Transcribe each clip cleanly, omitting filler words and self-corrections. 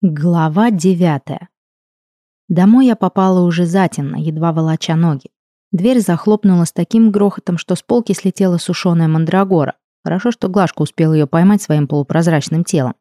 Глава 9. Домой я попала уже затемно, едва волоча ноги. Дверь захлопнула с таким грохотом, что с полки слетела сушеная мандрагора. Хорошо, что Глашка успела ее поймать своим полупрозрачным телом.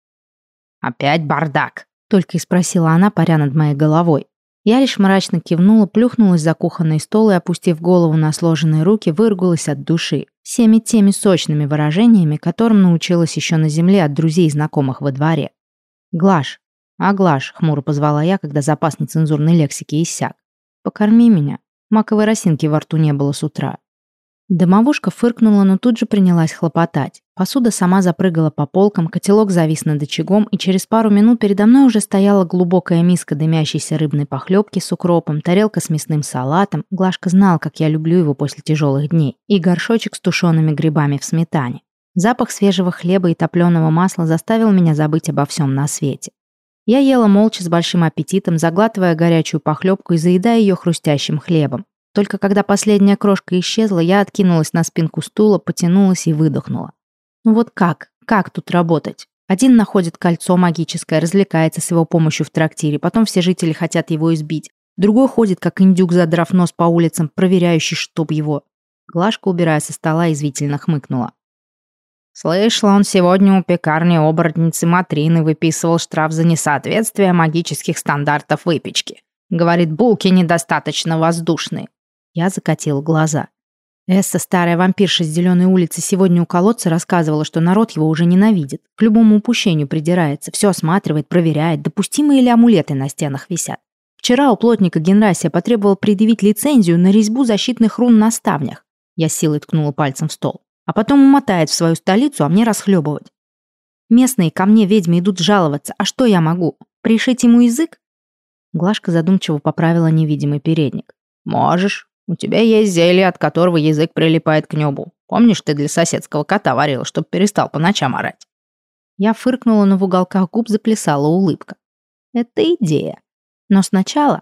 «Опять бардак?» — только и спросила она, паря над моей головой. Я лишь мрачно кивнула, плюхнулась за кухонный стол и, опустив голову на сложенные руки, выругалась от души. Всеми теми сочными выражениями, которым научилась еще на земле от друзей и знакомых во дворе. «Глаш, Глаш», — хмуро позвала я, когда запас нецензурной лексики иссяк. «Покорми меня». Маковой росинки во рту не было с утра. Домовушка фыркнула, но тут же принялась хлопотать. Посуда сама запрыгала по полкам, котелок завис над очагом, и через пару минут передо мной уже стояла глубокая миска дымящейся рыбной похлебки с укропом, тарелка с мясным салатом, Глашка знал, как я люблю его после тяжелых дней, и горшочек с тушеными грибами в сметане. Запах свежего хлеба и топленого масла заставил меня забыть обо всем на свете. Я ела молча с большим аппетитом, заглатывая горячую похлебку и заедая ее хрустящим хлебом. Только когда последняя крошка исчезла, я откинулась на спинку стула, потянулась и выдохнула. Ну вот как? Как тут работать? Один находит кольцо магическое, развлекается с его помощью в трактире, потом все жители хотят его избить. Другой ходит, как индюк, задрав нос по улицам, проверяющий, чтоб его. Глашка, убирая со стола, извительно хмыкнула. Слышала, он сегодня у пекарни оборотницы Матрины выписывал штраф за несоответствие магических стандартов выпечки. Говорит, булки недостаточно воздушные. Я закатила глаза. Эсса, старая вампирша с зеленой улицы, сегодня у колодца рассказывала, что народ его уже ненавидит. К любому упущению придирается, все осматривает, проверяет, допустимые ли амулеты на стенах висят. Вчера у плотника Генрасия потребовал предъявить лицензию на резьбу защитных рун на ставнях. Я силой ткнула пальцем в стол. А потом умотает в свою столицу, а мне расхлебывать. Местные ко мне ведьмы идут жаловаться. А что я могу? Пришить ему язык? Глашка задумчиво поправила невидимый передник. Можешь. У тебя есть зелье, от которого язык прилипает к небу. Помнишь, ты для соседского кота варила, чтобы перестал по ночам орать? Я фыркнула, но в уголках губ заплясала улыбка. Это идея. Но сначала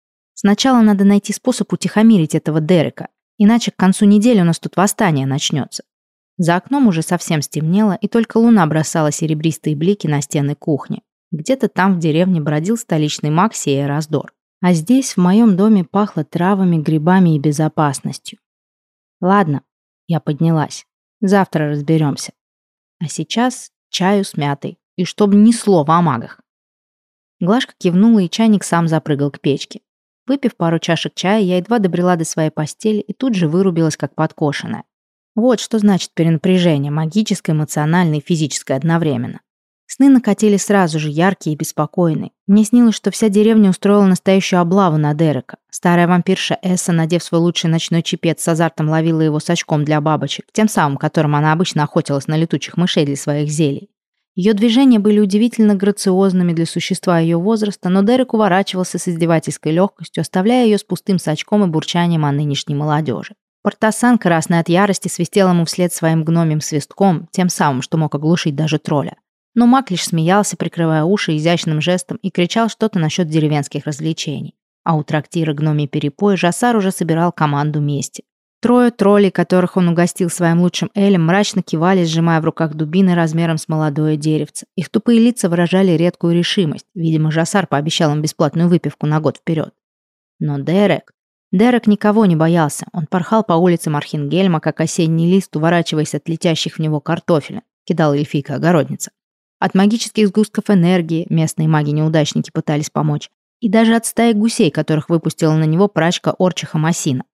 надо найти способ утихомирить этого Дерека. Иначе к концу недели у нас тут восстание начнется. За окном уже совсем стемнело, и только луна бросала серебристые блики на стены кухни. Где-то там в деревне бродил столичный маг, сея раздор. А здесь, в моем доме, пахло травами, грибами и безопасностью. Ладно, я поднялась. Завтра разберемся. А сейчас чаю с мятой. И чтобы ни слова о магах. Глашка кивнула, и чайник сам запрыгал к печке. Выпив пару чашек чая, я едва добрела до своей постели и тут же вырубилась, как подкошенная. Вот что значит перенапряжение, магическое, эмоциональное и физическое одновременно. Сны накатили сразу же, яркие и беспокойные. Мне снилось, что вся деревня устроила настоящую облаву на Дерека. Старая вампирша Эсса, надев свой лучший ночной чепец, с азартом ловила его с очком для бабочек, тем самым, которым она обычно охотилась на летучих мышей для своих зелий. Ее движения были удивительно грациозными для существа ее возраста, но Дерек уворачивался с издевательской легкостью, оставляя ее с пустым сачком и бурчанием о нынешней молодежи. Портасан, красный от ярости, свистел ему вслед своим гномьим свистком, тем самым, что мог оглушить даже тролля. Но маг лишь смеялся, прикрывая уши изящным жестом, и кричал что-то насчет деревенских развлечений. А у трактира гномий перепой Жасар уже собирал команду мести. Трое троллей, которых он угостил своим лучшим элем, мрачно кивали, сжимая в руках дубины размером с молодое деревце. Их тупые лица выражали редкую решимость. Видимо, Жасар пообещал им бесплатную выпивку на год вперед. Но Дерек никого не боялся. Он порхал по улицам Архингельма, как осенний лист, уворачиваясь от летящих в него картофеля, кидала эльфийка-огородница. От магических сгустков энергии местные маги-неудачники пытались помочь. И даже от стаи гусей, которых выпустила на него прачка Орчиха Масина.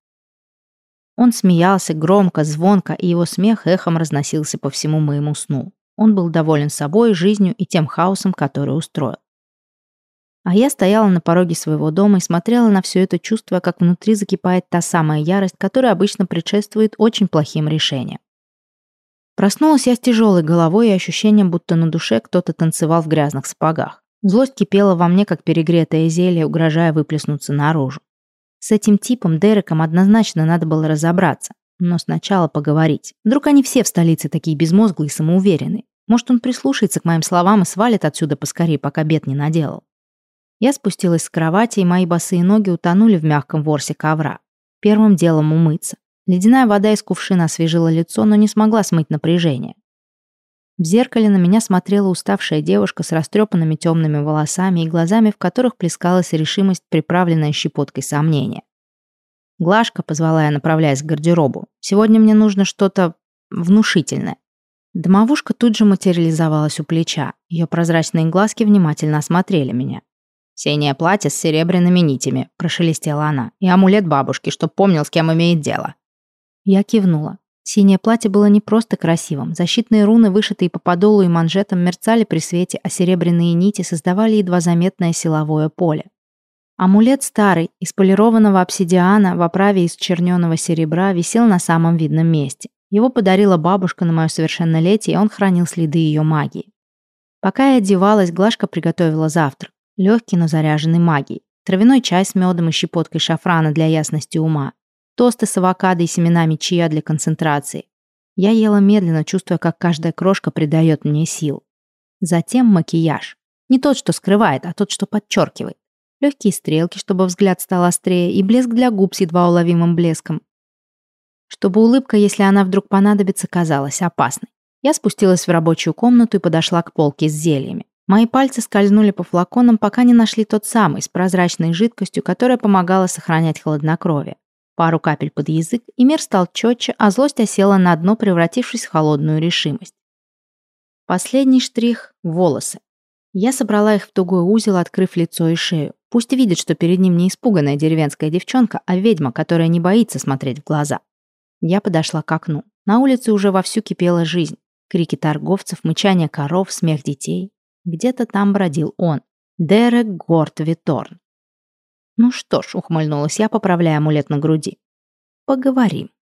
Он смеялся громко, звонко, и его смех эхом разносился по всему моему сну. Он был доволен собой, жизнью и тем хаосом, который устроил. А я стояла на пороге своего дома и смотрела на все это, чувствуя, как внутри закипает та самая ярость, которая обычно предшествует очень плохим решениям. Проснулась я с тяжелой головой и ощущением, будто на душе кто-то танцевал в грязных сапогах. Злость кипела во мне, как перегретое зелье, угрожая выплеснуться наружу. С этим типом Дереком однозначно надо было разобраться, но сначала поговорить. Вдруг они все в столице такие безмозглые и самоуверенные. Может, он прислушается к моим словам и свалит отсюда поскорее, пока бед не наделал. Я спустилась с кровати, и мои босые ноги утонули в мягком ворсе ковра. Первым делом умыться. Ледяная вода из кувшина освежила лицо, но не смогла смыть напряжение. В зеркале на меня смотрела уставшая девушка с растрепанными темными волосами и глазами, в которых плескалась решимость, приправленная щепоткой сомнения. «Глашка», — позвала я, направляясь к гардеробу, — «сегодня мне нужно что-то внушительное». Домовушка тут же материализовалась у плеча. Ее прозрачные глазки внимательно осмотрели меня. «Синее платье с серебряными нитями», — прошелестела она, «и амулет бабушки, чтоб помнил, с кем имеет дело». Я кивнула. Синее платье было не просто красивым. Защитные руны, вышитые по подолу и манжетам, мерцали при свете, а серебряные нити создавали едва заметное силовое поле. Амулет старый, из полированного обсидиана в оправе из черненого серебра, висел на самом видном месте. Его подарила бабушка на мое совершеннолетие, и он хранил следы ее магии. Пока я одевалась, Глашка приготовила завтрак. Легкий, но заряженный магией. Травяной чай с медом и щепоткой шафрана для ясности ума. Тосты с авокадо и семенами чиа для концентрации. Я ела медленно, чувствуя, как каждая крошка придает мне сил. Затем макияж. Не тот, что скрывает, а тот, что подчеркивает. Легкие стрелки, чтобы взгляд стал острее, и блеск для губ с едва уловимым блеском. Чтобы улыбка, если она вдруг понадобится, казалась опасной. Я спустилась в рабочую комнату и подошла к полке с зельями. Мои пальцы скользнули по флаконам, пока не нашли тот самый, с прозрачной жидкостью, которая помогала сохранять хладнокровие. Пару капель под язык, и мир стал четче, а злость осела на дно, превратившись в холодную решимость. Последний штрих — волосы. Я собрала их в тугой узел, открыв лицо и шею. Пусть видит, что перед ним не испуганная деревенская девчонка, а ведьма, которая не боится смотреть в глаза. Я подошла к окну. На улице уже вовсю кипела жизнь. Крики торговцев, мычание коров, смех детей. Где-то там бродил он. Дерек Горд Виторн. «Ну что ж», — ухмыльнулась я, поправляя амулет на груди. «Поговорим».